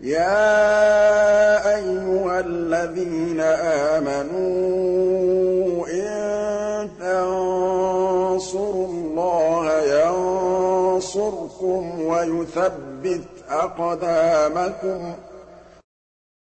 يَا أَيُّهَا الَّذِينَ آمَنُوا إِن تَنصُرُوا اللَّهَ يَنصُرْكُمْ وَيُثَبِّتْ أَقْدَامَكُمْ